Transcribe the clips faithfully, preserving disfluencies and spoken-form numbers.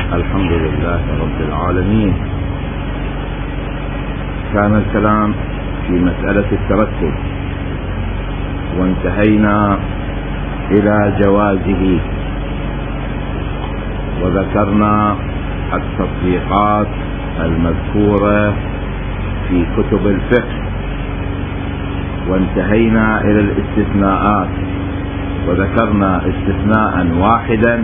الحمد لله رب العالمين. كان الكلام في مسألة الترتب وانتهينا إلى جوازه، وذكرنا التطبيقات المذكورة في كتب الفقه، وانتهينا إلى الاستثناءات، وذكرنا استثناء واحدا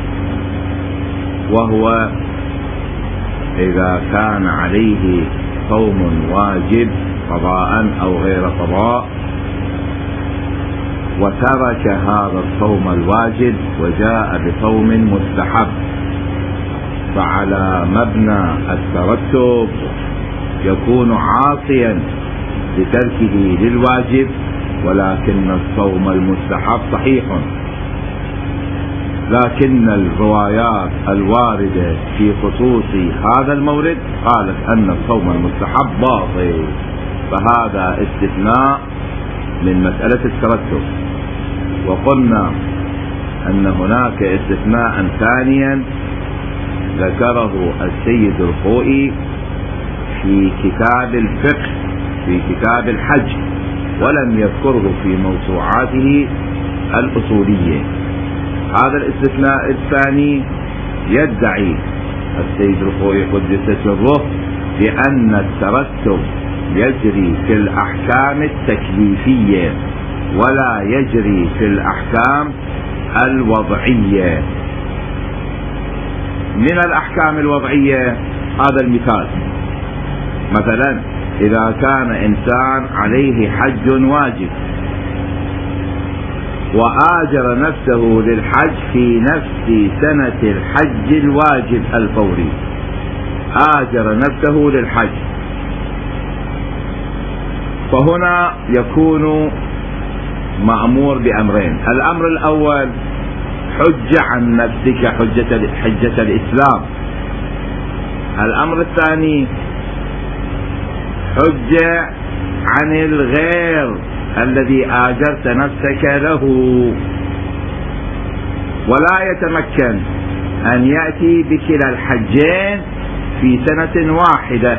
وهو إذا كان عليه صوم واجب قضاء أو غير قضاء وترك هذا الصوم الواجب وجاء بصوم مستحب، فعلى مبنى الترتب يكون عاصيا بتركه للواجب، ولكن الصوم المستحب صحيح. لكن الروايات الواردة في خصوص هذا المورد قالت أن الصوم المستحب باطل، فهذا استثناء من مسألة الترتب. وقلنا أن هناك استثناء ثانيا ذكره السيد الخوئي في كتاب الفقه في كتاب الحج، ولم يذكره في موسوعاته الأصولية. هذا الاستثناء الثاني يدعي السيد الخوئي قدس سره بأن الترتب يجري في الأحكام التكليفية ولا يجري في الأحكام الوضعية. من الأحكام الوضعية هذا المثال، مثلا إذا كان إنسان عليه حج واجب وآجر نفسه للحج في نفس سنة الحج الواجب الفوري، آجر نفسه للحج، فهنا يكون مأمور بأمرين. الأمر الأول حج عن نفسك حجة, حجة الإسلام. الأمر الثاني حج عن الغير الذي آجرت نفسك له، ولا يتمكن أن يأتي بكلا الحجين في سنة واحدة.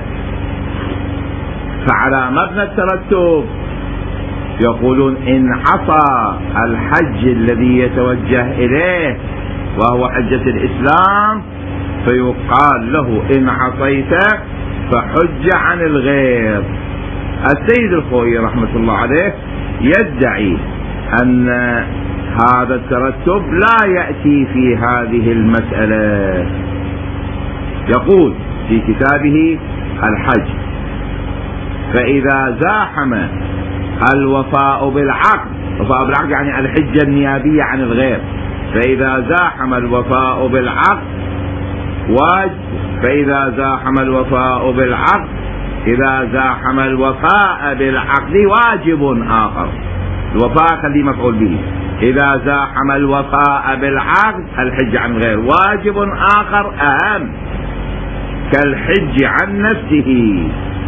فعلى مبنى الترتب يقولون إن عصى الحج الذي يتوجه إليه وهو حجة الإسلام فيقال له إن عصيت فحج عن الغير. السيد الخوئي رحمة الله عليه يدعي أن هذا الترتب لا يأتي في هذه المسألة. يقول في كتابه الحج: فإذا زاحم الوفاء بالعقد، الوفاء بالعقد يعني الحجة النيابية عن الغير، فإذا زاحم الوفاء بالعقد واجب فإذا زاحم الوفاء بالعقد إذا زاحم الوفاء بالعقد واجب آخر. الوفاء خليه مفعول به. إذا زاحم الوفاء بالعقد الحج عن غير واجب آخر أهم كالحج عن نفسه.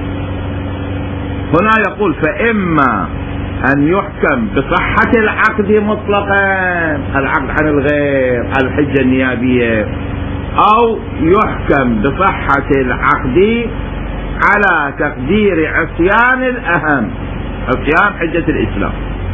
هنا يقول: فإما أن يحكم بصحة العقد مطلقا، العقد عن الغير الحجة النيابية، أو يحكم بصحة العقد على تقدير عصيان الأهم، عصيان حجة الإسلام.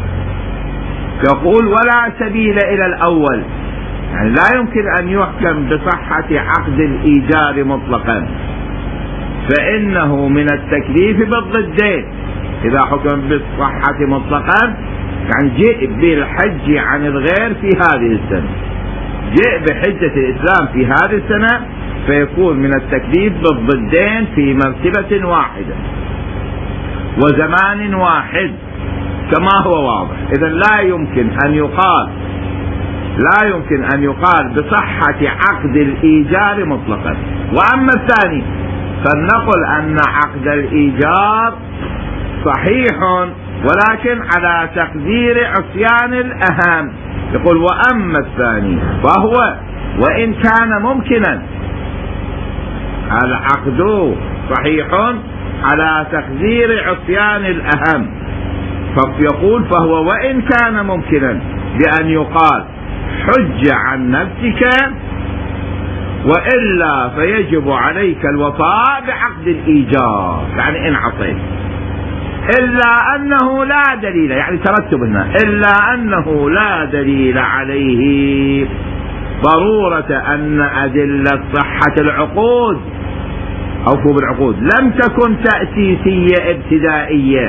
يقول: ولا سبيل إلى الأول، يعني لا يمكن أن يحكم بصحة عقد الإيجار مطلقا، فإنه من التكليف بالضدين. إذا حكم بالصحة مطلقا يعني جئ بالحج عن الغير في هذه السنة، جئ بحجة الإسلام في هذه السنة، فيكون من التكليف بالضدين في مرتبة واحدة وزمان واحد كما هو واضح. إذن لا يمكن أن يقال لا يمكن أن يقال بصحة عقد الإيجار مطلقا. وأما الثاني فلنقل أن عقد الإيجار صحيح ولكن على تقدير عصيان الأهم. يقول: وأما الثاني فهو وإن كان ممكنا، العقد صحيح على تقدير عصيان الأهم. فيقول: فهو وإن كان ممكنا بأن يقال حج عن نفسك وإلا فيجب عليك الوفاء بعقد الإيجار، يعني إن عصيت، إلا أنه لا دليل، يعني ترتب هنا، إلا أنه لا دليل عليه ضرورة أن أدلة صحة العقود أوفوا بالعقود لم تكن تأسيسية ابتدائية.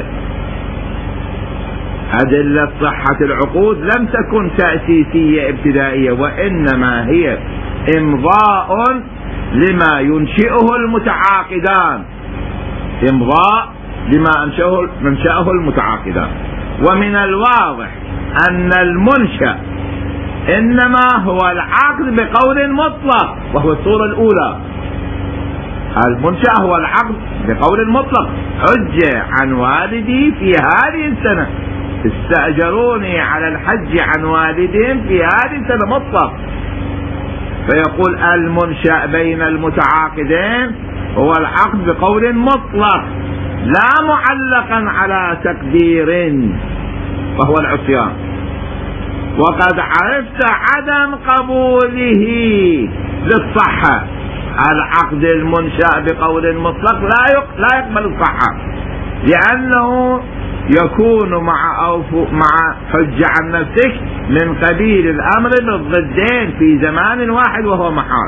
أدلة صحة العقود لم تكن تأسيسية ابتدائية، وإنما هي إمضاء لما ينشئه المتعاقدان، إمضاء لما أنشأه منشأه المتعاقدان. ومن الواضح أن المنشأ إنما هو العقد بقول مطلق، وهو الصورة الأولى. المنشأ هو العقد بقول مطلق. حج عن والدي في هذه السنة، استأجروني على الحج عن والدهم في هذه السنة مطلق. فيقول المنشأ بين المتعاقدين هو العقد بقول مطلق لا معلقا على تقدير، وهو العصيان. وقد عرفت عدم قبوله للصحة. العقد المنشأ بقول مطلق لا لا يقبل الصحة، لأنه يكون مع أوفو مع حج عن نفسك من قبيل الأمر بالضدين في زمان واحد وهو محال.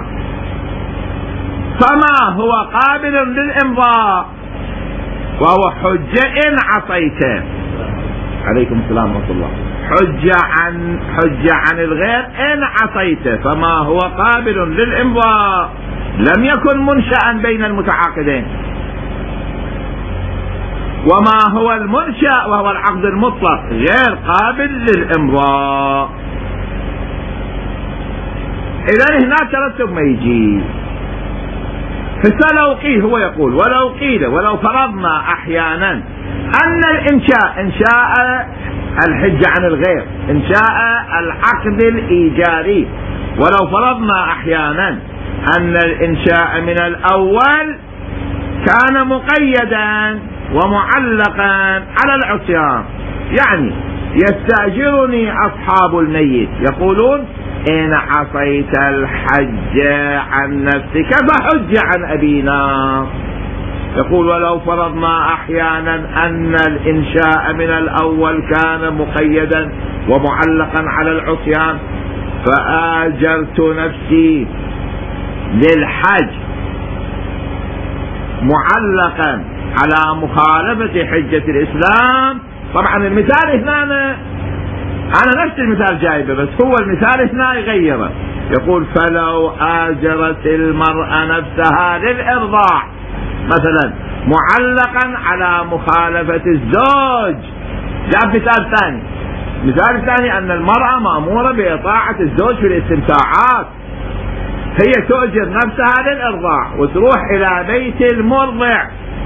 فما هو قابل للإمضاء وهو حج إن عصيت. عليكم السلام ورحمة الله. حج عن حج عن الغير إن عصيت، فما هو قابل للإمضاء لم يكن منشأ بين المتعاقدين. وما هو المنشأ وهو العقد المطلق غير قابل للإمضاء. إذا هنا ترتب ما يجي. فلو قيل، هو يقول ولو قيل ولو فرضنا أحيانا أن الإنشاء إنشاء الحج عن الغير إنشاء العقد الإيجاري، ولو فرضنا أحيانا أن الإنشاء من الأول كان مقيدا ومعلقا على العصيان، يعني يستأجرني أصحاب الميت يقولون إن عصيت الحج عن نفسك فحج عن أبينا. يقول ولو فرضنا أحيانا أن الإنشاء من الأول كان مقيدا ومعلقا على العصيان، فآجرت نفسي للحج معلقا على مخالفة حجة الإسلام. طبعا المثال هنا أنا نفس المثال جايبه، بس هو المثال هنا يغيره. يقول فلو آجرت المرأة نفسها للإرضاع مثلا معلقا على مخالفة الزوج. جاب مثال ثاني. مثال ثاني أن المرأة مأمورة بإطاعة الزوج في الاستمتاعات، هي تؤجر نفسها للإرضاع وتروح إلى بيت المرضع،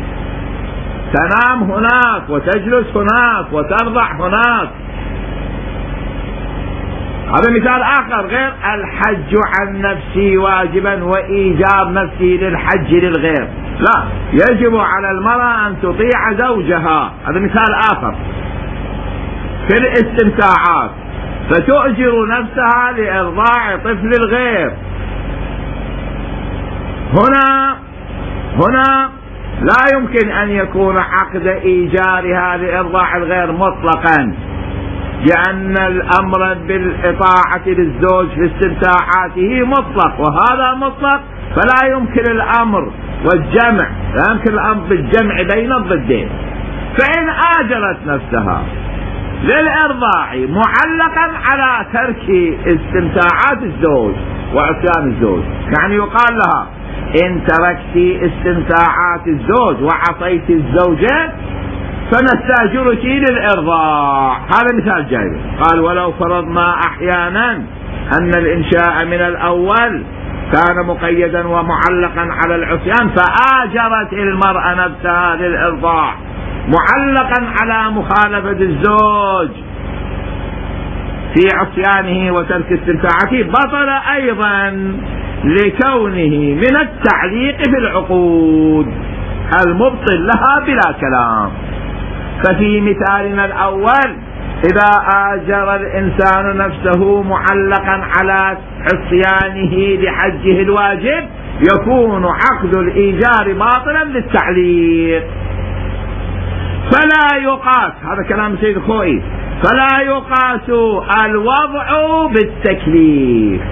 تنام هناك وتجلس هناك وترضع هناك. هذا مثال آخر غير الحج عن نفسي واجبا وإيجاب نفسي للحج للغير. لا، يجب على المرأة أن تطيع زوجها. هذا مثال آخر في الاستمتاعات، فتؤجر نفسها لإرضاع طفل الغير. هنا هنا لا يمكن أن يكون عقد إيجارها لإرضاع الغير مطلقا، لأن الأمر بالإطاعة للزوج في استمتاعاته مطلق، وهذا مطلق، فلا يمكن الأمر والجمع، لا يمكن الأمر بالجمع بين الضدين. فإن آجرت نفسها للإرضاع معلقا على ترك استمتاعات الزوج وعصيان الزوج، يعني يقال لها إن تركت استمتاعات الزوج وعصيت الزوجة فنستأجرك للإرضاع. هذا مثال جاي. قال ولو فرضنا أحيانا أن الإنشاء من الأول كان مقيدا ومعلقا على العصيان، فآجرت المرأة نفسها للإرضاع معلقا على مخالفة الزوج في عصيانه وترك استمتاعاته، بطل أيضا لكونه من التعليق في العقود المبطل لها بلا كلام. ففي مثالنا الأول إذا آجر الإنسان نفسه معلقا على عصيانه لحجه الواجب يكون عقد الإيجار باطلا للتعليق. فلا يقاس، هذا كلام سيد الخوئي، فلا يقاس الوضع بالتكليف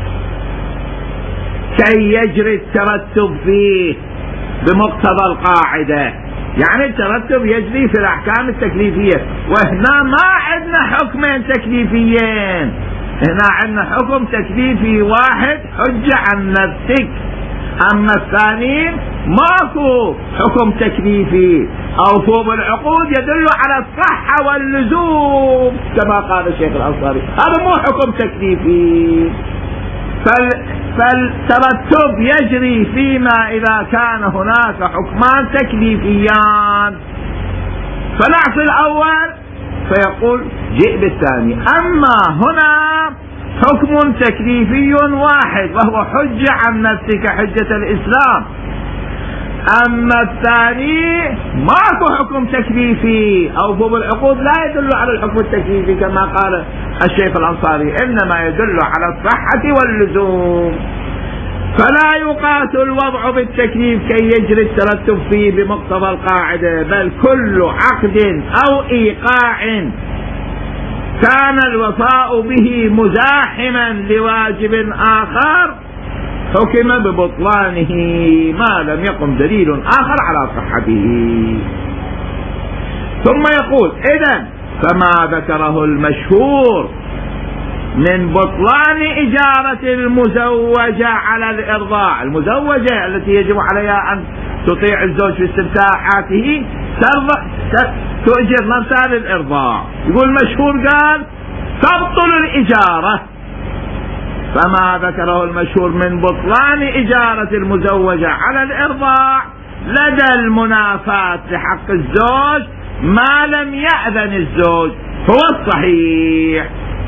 كي يجري الترتب فيه بمقتضى القاعدة. يعني الترتب يجري في الأحكام التكليفية، وهنا ما عندنا حكمين تكليفيين، هنا عندنا حكم تكليفي واحد، حجة عن نفسك. أما الثاني ماكو حكم تكليفي، أوفوا بالعقود يدل على الصحة واللزوم كما قال الشيخ الأنصاري، هذا مو حكم تكليفي. فال... فالترتب يجري فيما إذا كان هناك حكمان تكليفيان، فنعطي الأول فيقول جئ بالثاني. أما هنا حكم تكليفي واحد وهو حجة عن نفسك حجة الإسلام، أما الثاني ماكو حكم تكليفي، أوفوا بالعقود لا يدل على الحكم التكليفي كما قال الشيخ الأنصاري، إنما يدل على الصحة واللزوم. فلا يقاس الوضع بالتكليف كي يجري الترتب فيه بمقتضى القاعدة، بل كل عقد أو إيقاع كان الوفاء به مزاحما لواجب آخر حكم ببطلانه ما لم يقم دليل آخر على صحته. ثم يقول إذن فما ذكره المشهور من بطلان إجارة المزوجة على الإرضاع، المزوجة التي يجب عليها أن تطيع الزوج في استمتاعاته تؤجر نفسها للإرضاع، يقول المشهور قال تبطل الإجارة. فما ذكره المشهور من بطلان إجارة المزوجة على الإرضاع لدى المنافاة لحق الزوج ما لم يأذن الزوج هو الصحيح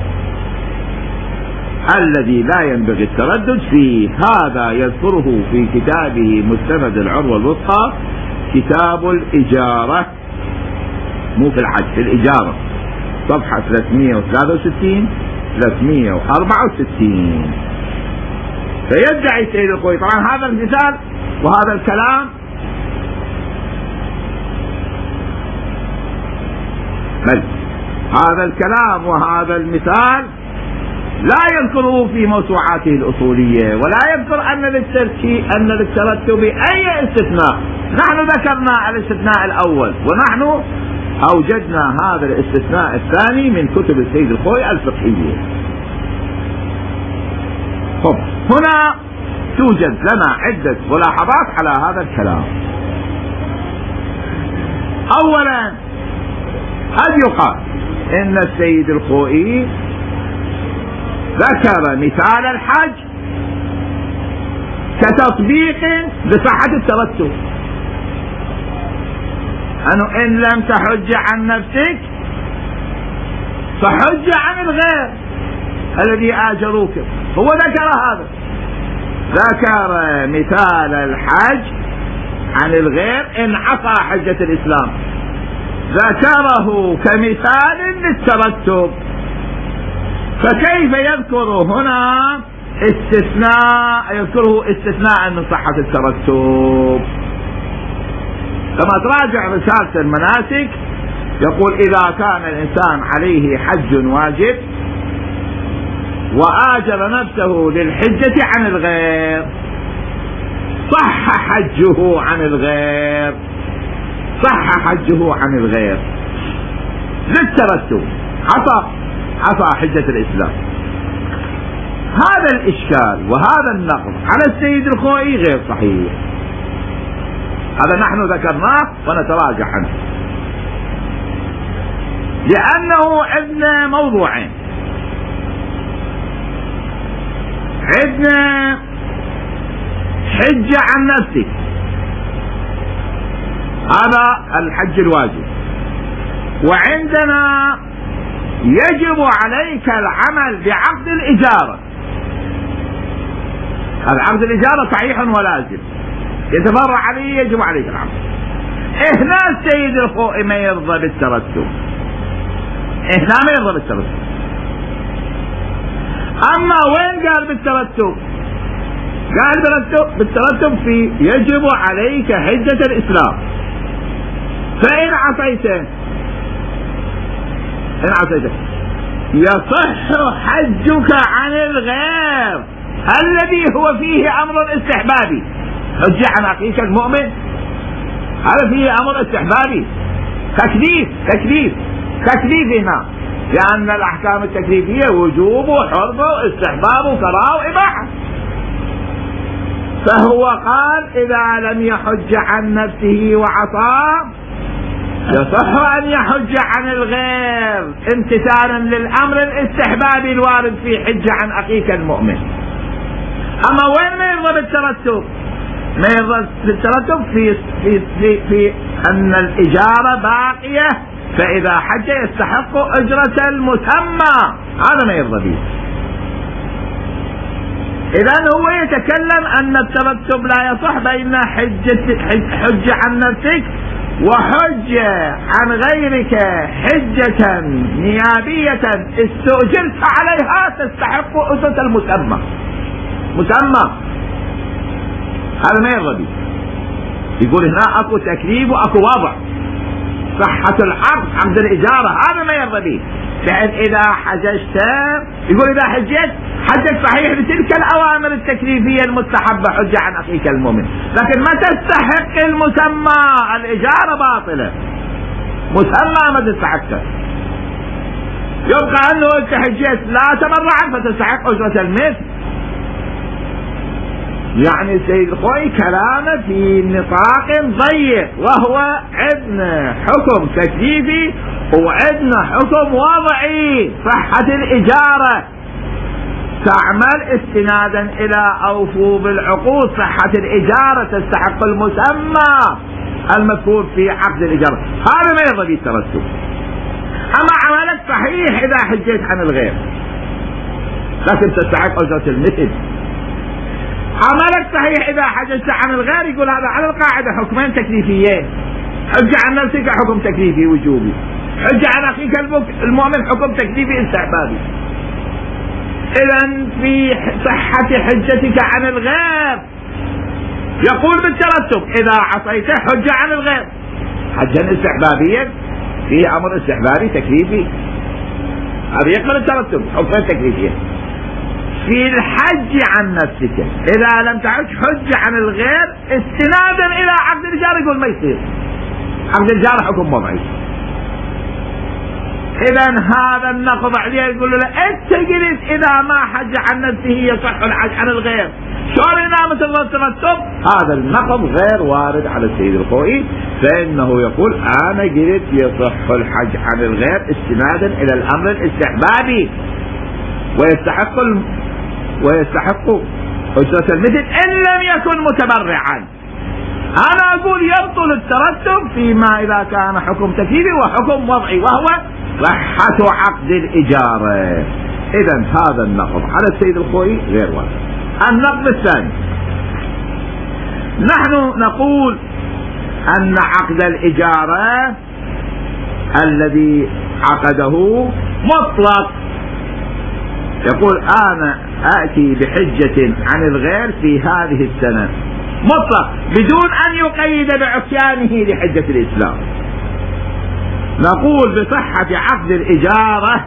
الذي لا ينبغي التردد فيه. هذا يذكره في كتابه مستند العروة الوثقى، كتاب الإجارة، مو في الحج، في الإجارة، صفحة ثلاثمئة وثلاثة وستين ثلاثمئة وأربعة وستين. فيدعي السيد الخوئي، طبعا هذا المثال وهذا الكلام بل هذا الكلام وهذا المثال لا يذكره في موسوعاته الأصولية، ولا يذكر أن أن للترتب أي استثناء. نحن ذكرنا الاستثناء الأول، ونحن أوجدنا هذا الاستثناء الثاني من كتب السيد الخوئي الفقهية. طب هنا توجد لنا عدة ملاحظات على هذا الكلام. أولا قد يقال إن السيد الخوئي ذكر مثال الحج كتطبيق لصحة الترتب، أنه إن لم تحج عن نفسك فحج عن الغير الذي آجروك. هو ذكر هذا، ذكر مثال الحج عن الغير إن عصى حجة الإسلام، ذكره كمثال للترتب. فكيف يذكر هنا استثناء، يذكره استثناء من صحة الترتب؟ كما تراجع رسالة المناسك يقول إذا كان الإنسان عليه حج واجب وآجر نفسه للحجة عن الغير صح حجه عن الغير، صح حجه عن الغير للترتب، عصى عصى حجة الإسلام. هذا الإشكال وهذا النقد على السيد الخوئي غير صحيح، هذا نحن ذكرناه ونتراجع عنه، لأنه عندنا موضوعين. عندنا حجة عن نفسك، هذا الحج الواجب، وعندنا يجب عليك العمل بعقد الإجارة. هذا عقد الإجارة صحيح ولازم، يتفرع عليه يجب عليك العمل. هنا السيد الخوئي ما يرضى بالترتب، هنا ما يرضى بالترتب. أما وين قال بالترتب؟ قال بالترتب, بالترتب في يجب عليك حجة الإسلام، فإن عصيته إن عصيته يصح حجك عن الغير الذي هو فيه أمر استحبابي. حج عن أخيك المؤمن هذا فيه أمر استحبابي، تكليف تكليف تكليف هنا، لأن الأحكام التكليفية وجوب وحرمة واستحباب وكراهة وإباحة. فهو قال إذا لم يحج عن نفسه وعصاه يصح أن يحج عن الغير امتثالا للأمر الاستحبابي الوارد في حج عن أخيك المؤمن. أما وين ما يرضى بالترتب؟ ما يرضى بالترتب في, في, في, في أن الإجارة باقية، فإذا حج يستحق أجرة المسمى، هذا ما يرضى به. إذن هو يتكلم أن الترتب لا يصح بين حجة حج عن نفسك وحج عن غيرك حجة نيابية استؤجرت عليها تستحق أجرة المسمى. مسمى هذا ما يرضى به. يقول هنا أكو تكليف وأكو وضع، صحة العقد عقد الإجارة هذا ما يرضى به. لأن إذا حججت يقول إذا حجت حجك صحيح بتلك الأوامر التكليفية المستحبة حج عن أخيك المؤمن، لكن ما تستحق المسمى، الإجارة باطلة، مسمى ما تستحقه. يبقى أنه أنت حجيت لا تبرعا فتستحق أجرة المثل. يعني سيد الخوي كلامه في نطاق ضيق، وهو عندنا حكم تكليفي وعندنا حكم وضعي. صحة الإجارة تعمل استنادا إلى أوفوا بالعقود، صحة الإجارة تستحق المسمى المذكور في عقد الإجارة، هذا ما يرضى بالترتب. أما عملك صحيح إذا حجيت عن الغير لكن تستحق أجرة المثل. عملك صحيح إذا حججت عن الغير، يقول هذا على القاعدة حكمين تكليفيين، حج عن نفسك حكم تكليفي وجوبي، حج عن أخيك المؤمن حكم تكليفي استحبابي. إذن في صحة حجتك عن الغير يقول بالترتب إذا عصيته حج عن الغير حجا استحبابيا فيه أمر استحبابي تكليفي، هذا يقبل الترتب حكمين تكليفيين. في الحج عن نفسك إذا لم تعد حج عن الغير استنادا إلى عقد الإجارة، يقول ما يصير، عقد الإجارة حكم وضعي. إذن هذا النقض عليه يقول له لا أنت قلت إذا ما حج عن نفسه يصح الحج عن الغير، شلون إذا مثل الترتب؟ هذا النقض غير وارد على السيد الخوئي، فإنه يقول أنا قلت يصح الحج عن الغير استنادا إلى الأمر الاستحبابي ويستحق الم... ويستحق أجرة المثل إن لم يكن متبرعا. أنا أقول يبطل الترتب فيما إذا كان حكم تكليفي وحكم وضعي، وهو صحة عقد الإجارة. إذن هذا النقض على السيد الخوئي غير واضح. النقض الثاني، نحن نقول أن عقد الإجارة الذي عقده مطلق، يقول أنا آتي بحجة عن الغير في هذه السنة مطلق بدون أن يقيد بعصيانه لحجة الإسلام. نقول بصحة عقد الإجارة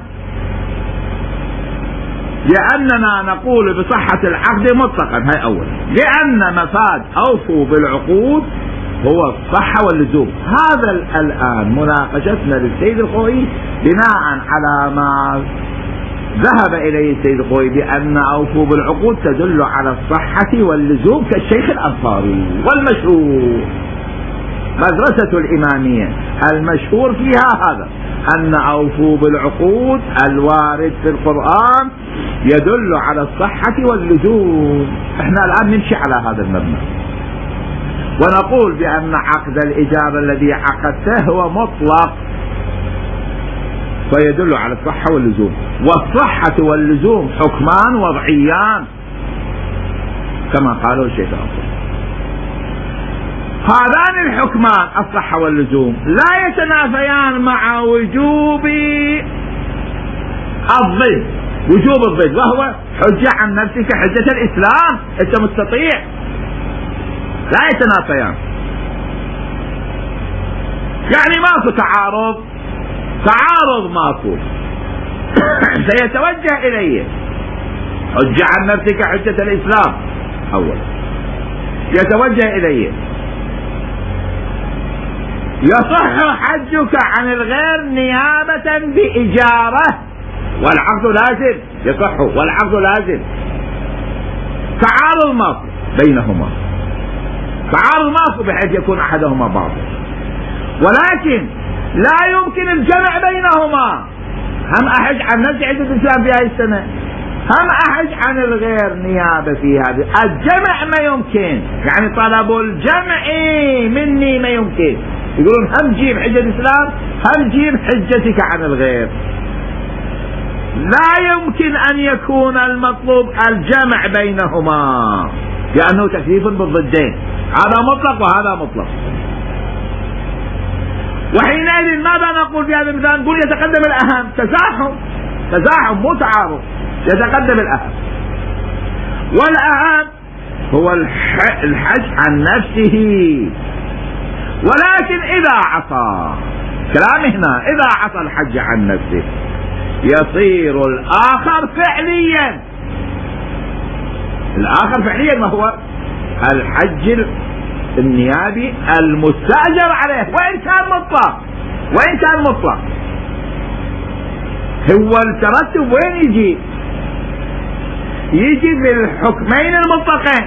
لأننا نقول بصحة العقد مطلقا، هاي أولا، لأن مفاد أوفوا بالعقود هو الصحة واللزوم. هذا الآن مناقشتنا للسيد الخوئي بناء على ما ذهب إليه السيد الخوئي بأن أوفوا بالعقود تدل على الصحة واللزوم كالشيخ الأنصاري، والمشهور مدرسة الإمامية المشهور فيها هذا أن أوفوا بالعقود الوارد في القرآن يدل على الصحة واللزوم. احنا الآن نمشي على هذا المبنى ونقول بأن عقد الإجارة الذي عقدته هو مطلق فيدل على الصحة واللزوم، والصحة واللزوم حكمان وضعيان كما قاله الشيخ الأنصاري. هذان الحكمان الصحة واللزوم لا يتنافيان مع وجوب الضد، وجوب الضد، وهو حجة عن نفسك حجة الإسلام. أنت مستطيع، لا يتنافيان، يعني ماكو تعارض، تعارض ماكو. سيتوجه إليه حجة عن نفسك حجة الإسلام أول، يتوجه إليه يصح حجك عن الغير نيابة بإجارة، والعقد لازم يصح، والعقد لازم. تعارض ماكو بينهما، تعارض ماكو بحيث يكون أحدهما باطل، ولكن لا يمكن الجمع بينهما. هم أحج عن نفسي عدة الإسلام في هذه السنة، هم أحج عن الغير نيابة في هذه. الجمع ما يمكن، يعني طلب الجمع مني ما يمكن. يقولون هم جيب حجة الإسلام، هم جيب حجتك عن الغير. لا يمكن أن يكون المطلوب الجمع بينهما، لأنه تكليف بالضدين، هذا مطلق وهذا مطلق. وحينئذ ماذا نقول في هذا المثال؟ نقول يتقدم الأهم، تزاحم، تزاحم مو تعارض، يتقدم الأهم. والأهم هو الحج عن نفسه. ولكن إذا عصى، كلام هنا، إذا عصى الحج عن نفسه يصير الآخر فعليا. الآخر فعليا ما هو؟ الحج النيابي المستأجر عليه، وإن كان مطلق، وإن كان مطلق. هو الترتب وين يجي؟ يجي في الحكمين المطلقين.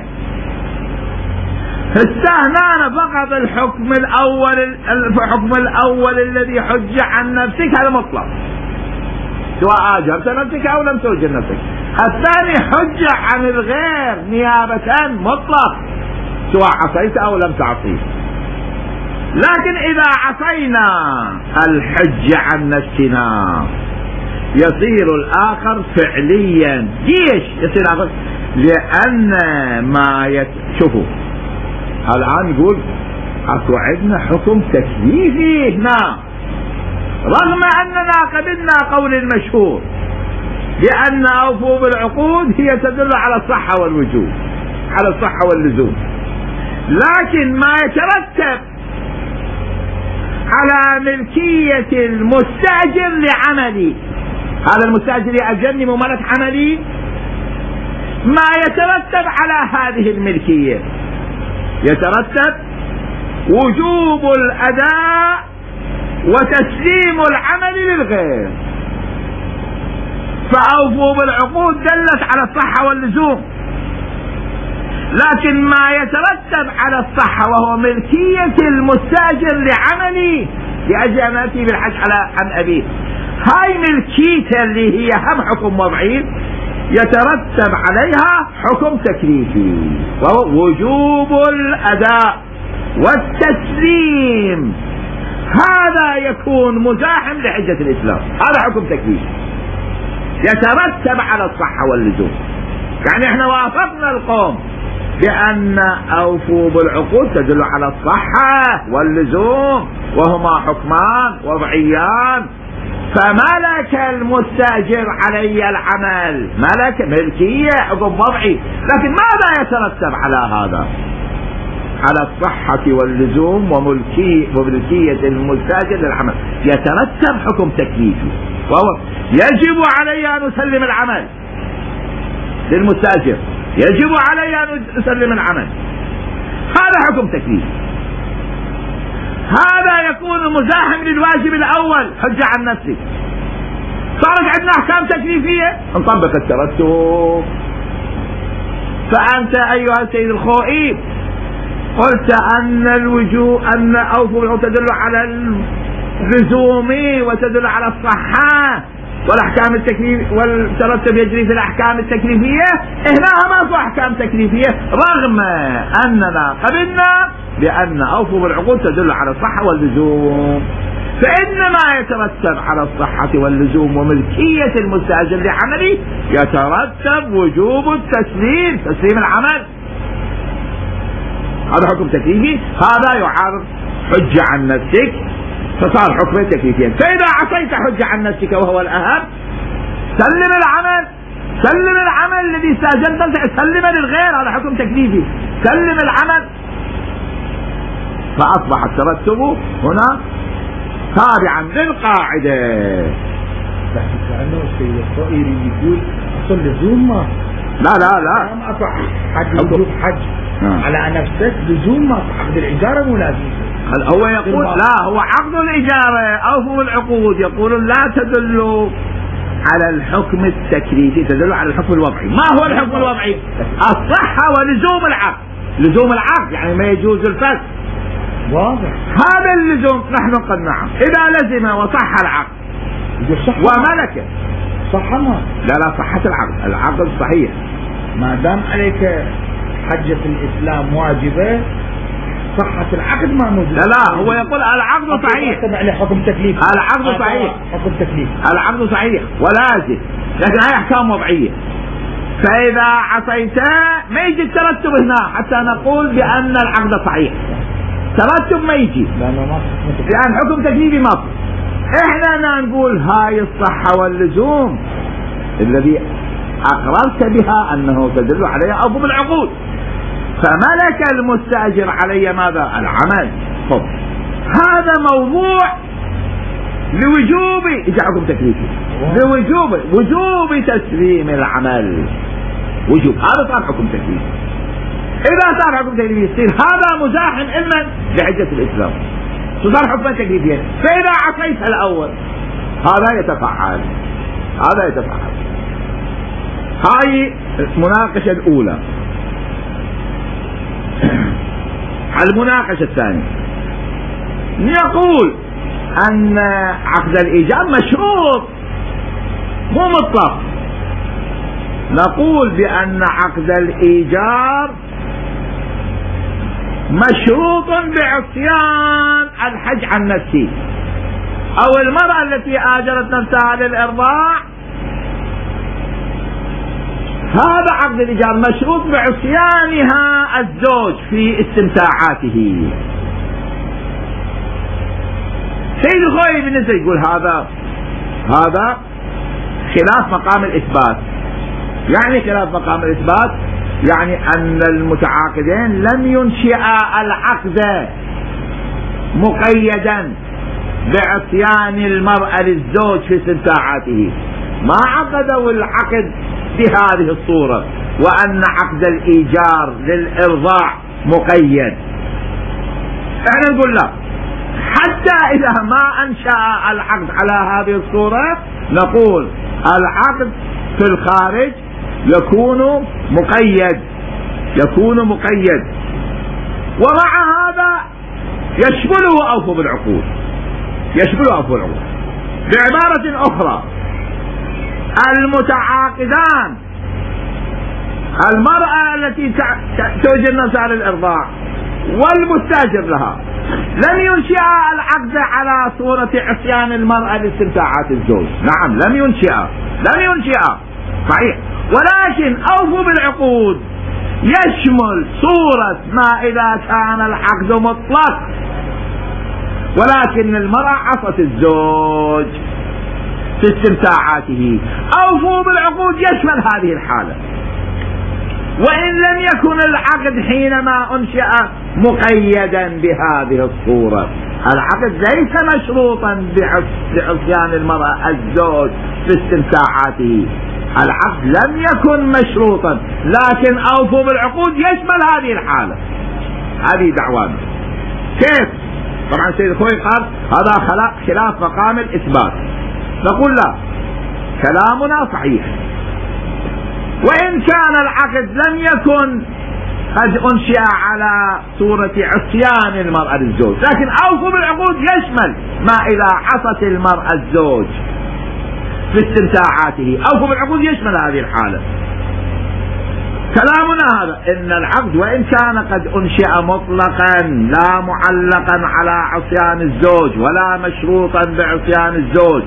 استهنانا فقط الحكم الأول، الحكم الأول الذي حج عن نفسك هذا مطلق، سواء آجرت نفسك أو لم تؤجر نفسك. الثاني حج عن الغير نيابة مطلق، سواء عصيت أو لم تعصي. لكن إذا عصينا الحج عن نفسنا يصير الآخر فعليا. ليش يصير آخر؟ لأن ما يت... شوفوا الآن يقول أكو عندنا حكم تكليفي هنا، رغم أننا قبلنا قول المشهور بأن أوفوا بالعقود هي تدل على الصحة والوجوب، على الصحة واللزوم. لكن ما يترتب على ملكية المستأجر لعملي، هذا المستأجر يأجرني ممارسة عملي، ما يترتب على هذه الملكية يترتب وجوب الأداء وتسليم العمل للغير. فأوفوا بالعقود دلت على الصحة واللزوم، لكن ما يترتب على الصحة وهو ملكية المستأجر لعملي لأجل أن أتي بالحج على عن أبيه، هاي ملكيته اللي هي هم حكم وضعي يترتب عليها حكم تكليفي وهو وجوب الأداء والتسليم. هذا يكون مزاحم لحجة الإسلام، هذا حكم تكليفي يترتب على الصحة واللزوم. يعني احنا وافقنا القوم بأن أوفوا بالعقود تدل على الصحة واللزوم، وهما حكمان وضعيان. فملك المستأجر علي العمل، ملك ملكية حكم وضعي، لكن ماذا يترتب على هذا؟ على الصحة واللزوم وملكية وملكية المستأجر للعمل يترتب حكم تكليفي، وهو يجب علي أن أسلم العمل للمستأجر، يجب علي أن أسلم العمل، هذا حكم تكليفي. هذا يكون مزاحم للواجب الأول حجة عن نفسي. صارت عندنا أحكام تكليفية نطبق الترتب. فأنت أيها السيد الخوئي قلت أن الوجوب أن أوفوا بالعقود تدل على اللزوم وتدل على الصحة والأحكام التكليفية والترتب يجري في الأحكام التكليفية. هنا ما في أحكام تكليفية، رغم أننا قبلنا بأن أوفوا بالعقود تدل على الصحة واللزوم. فإنما يترتب على الصحة واللزوم وملكية المستأجر لعمله يترتب وجوب التسليم، تسليم العمل، هذا حكم تكليفي. هذا يعارض حجة عن نفسك، فصار حكم تكليفيا. فإذا عصيت حجة عن نفسك وهو الأهم سلم العمل، سلم العمل الذي استأجرت، سلم للغير، هذا حكم تكليفي. سلم العمل، فأصبح الترتب هنا تابعا للقاعدة. لأنه السيد الطائري يقول أصل لزوم ما لا لا لا ما أصح حج وجوب حج آه. على نفسك لزوم ما عقد الإجارة مو لازم. هو يقول لا، هو عقد الإجارة أوفوا العقود، يقول لا تدل على الحكم التكليفي، تدل على الحكم الوضعي. ما هو الحكم الوضعي؟ الصحة ولزوم العقد. لزوم العقد يعني ما يجوز الفسخ، واضح. هذا اللزوم نحن قد نعم. إذا لزم وصح العقد وملك صح ما لا لا صحة العقد، العقد صحيح ما دام عليك حجة الإسلام واجبة، صحة العقد ما موجود. لا لا هو يقول العقد صحيح، حكم تكليف، العقد صحيح، حكم تكليف، العقد صحيح ولازم، لكن هاي أحكام وضعية. فإذا عصيت ما يجي الترتب هنا حتى نقول بأن العقد صحيح، ترتب ما يجي لأن حكم تكليفي ما في. احنا نقول هاي الصحة واللزوم الذي أقررت بها أنه تدل عليها أوفوا بالعقود، فملك المستأجر علي ماذا؟ العمل. طب هذا موضوع لوجوب إجعاكم تكليفي، لوجوب وجوب تسليم العمل، وجوب، هذا صار حكم تكليفي. إذا صار حكم تكليفي يصير هذا مزاحم إما لحجة الإسلام، صار حكما تكليفيا. فإذا عصيت الأول هذا يتفعل، هذا يتفعل. هاي المناقشة الأولى. المناقشة الثانية يقول أن عقد الإيجار مشروط مو مطلق. نقول بأن عقد الإيجار مشروط بعصيان الحج عن نفسه، أو المرأة التي آجرت نفسها للإرضاع، هذا عقد الإيجار مشروط بعصيانها الزوج في استمتاعاته. سيد الخوي بالنسبة يقول هذا هذا خلاف مقام الإثبات. يعني خلاف مقام الإثبات يعني أن المتعاقدين لم ينشئا العقد مقيدا بعصيان المرأة للزوج في استمتاعاته، ما عقدوا العقد بهذه الصورة، وأن عقد الإيجار للإرضاع مقيد. احنا نقول لا، حتى إذا ما أنشأ العقد على هذه الصورة نقول العقد في الخارج يكون مقيد، يكون مقيد، ومع هذا يشمله أوفوا بالعقود، يشمله أوفوا بالعقود. بعبارة أخرى، المتعاقدان، المرأة التي توجد نفسها للإرضاع والمستاجر لها، لم ينشئ العقد على صورة عصيان المرأة لاستمتاعات الزوج. نعم لم ينشئ، لم ينشئ صحيح، ولكن أوفوا بالعقود يشمل صورة ما إذا كان العقد مطلق ولكن المرأة عصت الزوج في استمتاعاته. أوفوا بالعقود يشمل هذه الحالة، وإن لم يكن العقد حينما أنشأ مقيدا بهذه الصورة. العقد ليس مشروطا بعصيان المرأة الزوج في استمتاعاته، العقد لم يكن مشروطا، لكن أوفوا بالعقود يشمل هذه الحالة. هذه دعوانا. كيف؟ طبعا سيد الخوي قال هذا خلاف مقام الإثبات. نقول لا، كلامنا صحيح، وإن كان العقد لم يكن قد أنشئ على صورة عصيان المرأة للزوج، لكن أوفوا بالعقود يشمل ما إذا عصت المرأة الزوج في استمتاعاته. أوفوا بالعقود يشمل هذه الحالة. كلامنا هذا إن العقد وإن كان قد أنشئ مطلقا لا معلقا على عصيان الزوج ولا مشروطا بعصيان الزوج،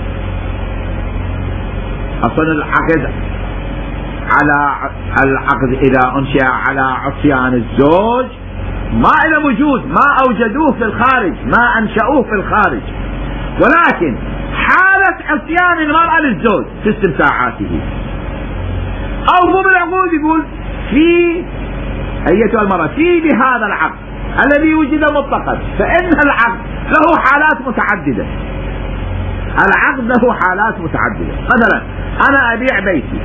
أصلا العقد على العقد إذا أنشئ على عصيان الزوج ما إلى وجود، ما أوجدوه في الخارج، ما أنشأوه في الخارج، ولكن حال حالة عصيان المرأة للزوج في استمتاعاته. أوفوا بالعقود يقول في أيتها المرأة في بهذا العقد الذي وجد مطلقا، فإن العقد له حالات متعددة. العقد له حالات متعددة. مثلا أنا أبيع بيتي،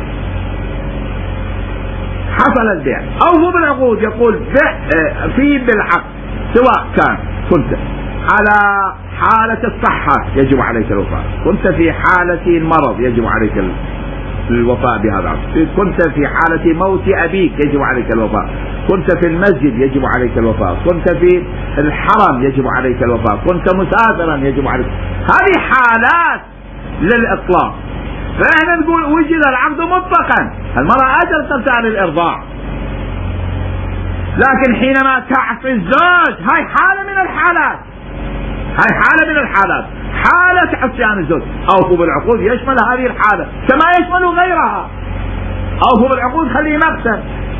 حصل البيع، أوفوا بالعقود يقول في بالعقد سواء كان كنت على حالة الصحة يجب عليك الوفاء، كنت في حالة المرض يجب عليك الوفاء بهذا العقد، كنت في حالة موت أبيك يجب عليك الوفاء، كنت في المسجد يجب عليك الوفاء، كنت في الحرم يجب عليك الوفاء، كنت مسافرا يجب عليك. هذه حالات للإطلاق. فإحنا نقول وجد العقد مطلقا، المرأة أجل ترتاح للإرضاع، لكن حينما تعفي الزوج هاي حالة من الحالات، هاي حالة من الحالات، حالة عصيان الزوج. أوفوا بالعقود يشمل هذه الحالة كما يشمل غيرها. أوفوا بالعقود خليه مقسم.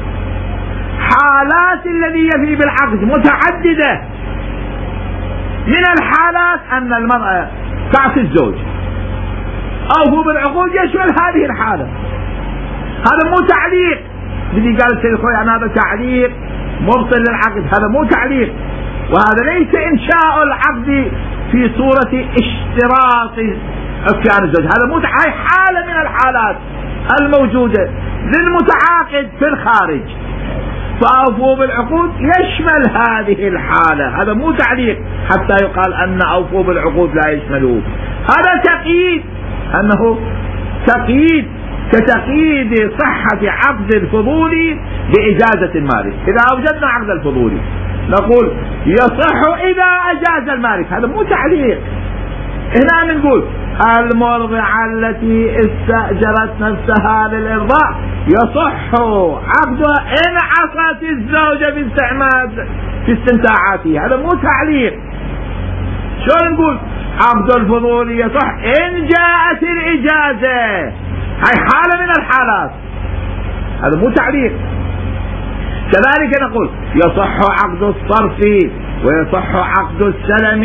حالات الذي يفي بالعقد متعددة. من الحالات أن المرأة تعصي الزوج، أوفوا بالعقود يشمل هذه الحالة. هذا مو تعليق بدي قال السيد الخوي يعني هذا تعليق مبطل للعقد، هذا مو تعليق، وهذا ليس إنشاء العقد في صورة اشتراط عصيان الزوج، هذا مو، هاي حالة من الحالات الموجودة للمتعاقد في الخارج. فأوفوا بالعقود يشمل هذه الحالة، هذا مو تعليق حتى يقال أن أوفوا بالعقود لا يشملوه، هذا تقييد، أنه تقييد كتقييد صحة عقد الفضولي بإجازة المالك. إذا أوجدنا عقد الفضولي نقول يصح إذا أجاز المالك، هذا مو تعليق. هنا نقول المرضعة التي استأجرت نفسها للإرضاع يصح عقدها إن عصت الزوجة باستعمال في استمتاعاته، هذا مو تعليق. شو نقول عقد الفضولي يصح إن جاءت الإجازة، هاي حالة من الحالات، هذا مو تعليق. كذلك نقول يصح عقد الصرف ويصح عقد السلم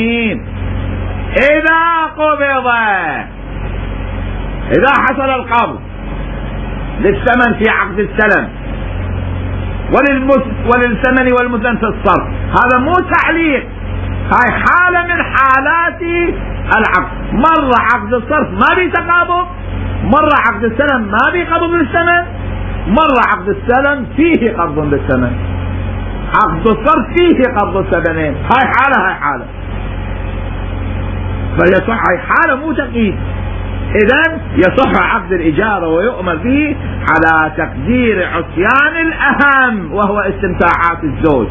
إذا قبض، إذا حصل القبض للثمن في عقد السلم وللثمن والمثل في الصرف، هذا مو تعليق، هاي حالة من حالات العقد. مرة عقد الصرف ما بيتقابض، مرة عقد السلم ما بيقبض للثمن، مرة عقد السلم فيه قبض للثمن، عقد الصرف فيه قبض الثمنين، هاي حالة هاي حالة. فيصح، هاي حالة مو تقييد. إذن يصح عقد الإجارة ويؤمر به على تقدير عصيان الأهم وهو استمتاعات الزوج.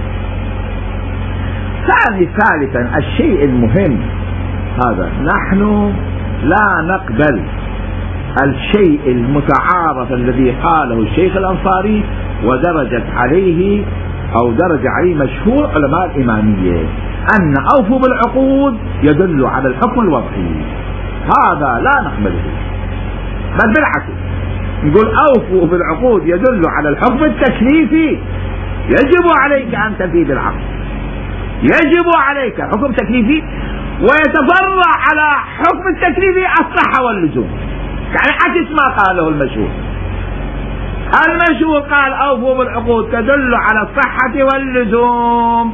ثاني ثالثا الشيء المهم هذا، نحن لا نقبل الشيء المتعارف الذي قاله الشيخ الأنصاري ودرجت عليه أو درج عليه مشهور علماء الإمامية أن أوفوا بالعقود يدل على الحكم الوضعي. هذا لا نقبله، بل بالعكس نقول أوفوا بالعقود يدل على الحكم التكليفي، يجب عليك أن تفي بالعقد، يجب عليك حكم تكليفي، ويتفرع على حكم التكليفي الصحة واللزوم، يعني عكس ما قاله المشهور. المشهور قال أوفوا بالعقود تدل على الصحة واللزوم،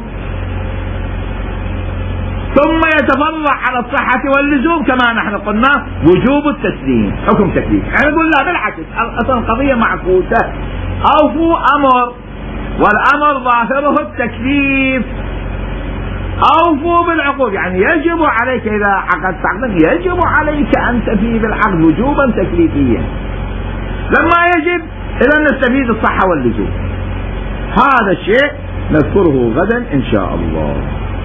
ثم يتفرع على الصحة واللزوم كما نحن قلنا وجوب التسليم حكم تكليف. يعني نقول لا بالعكس، أصلا القضية معكوسة، أوفوا أمر والأمر ظاهره التكليف، أوفوا بالعقود يعني يجب عليك إذا عقدت عقدا يجب عليك أن تفي بالعقد وجوبا تكليفيا. لما يجب إذا نستفيد الصحة واللزوم. هذا الشيء نذكره غدا إن شاء الله.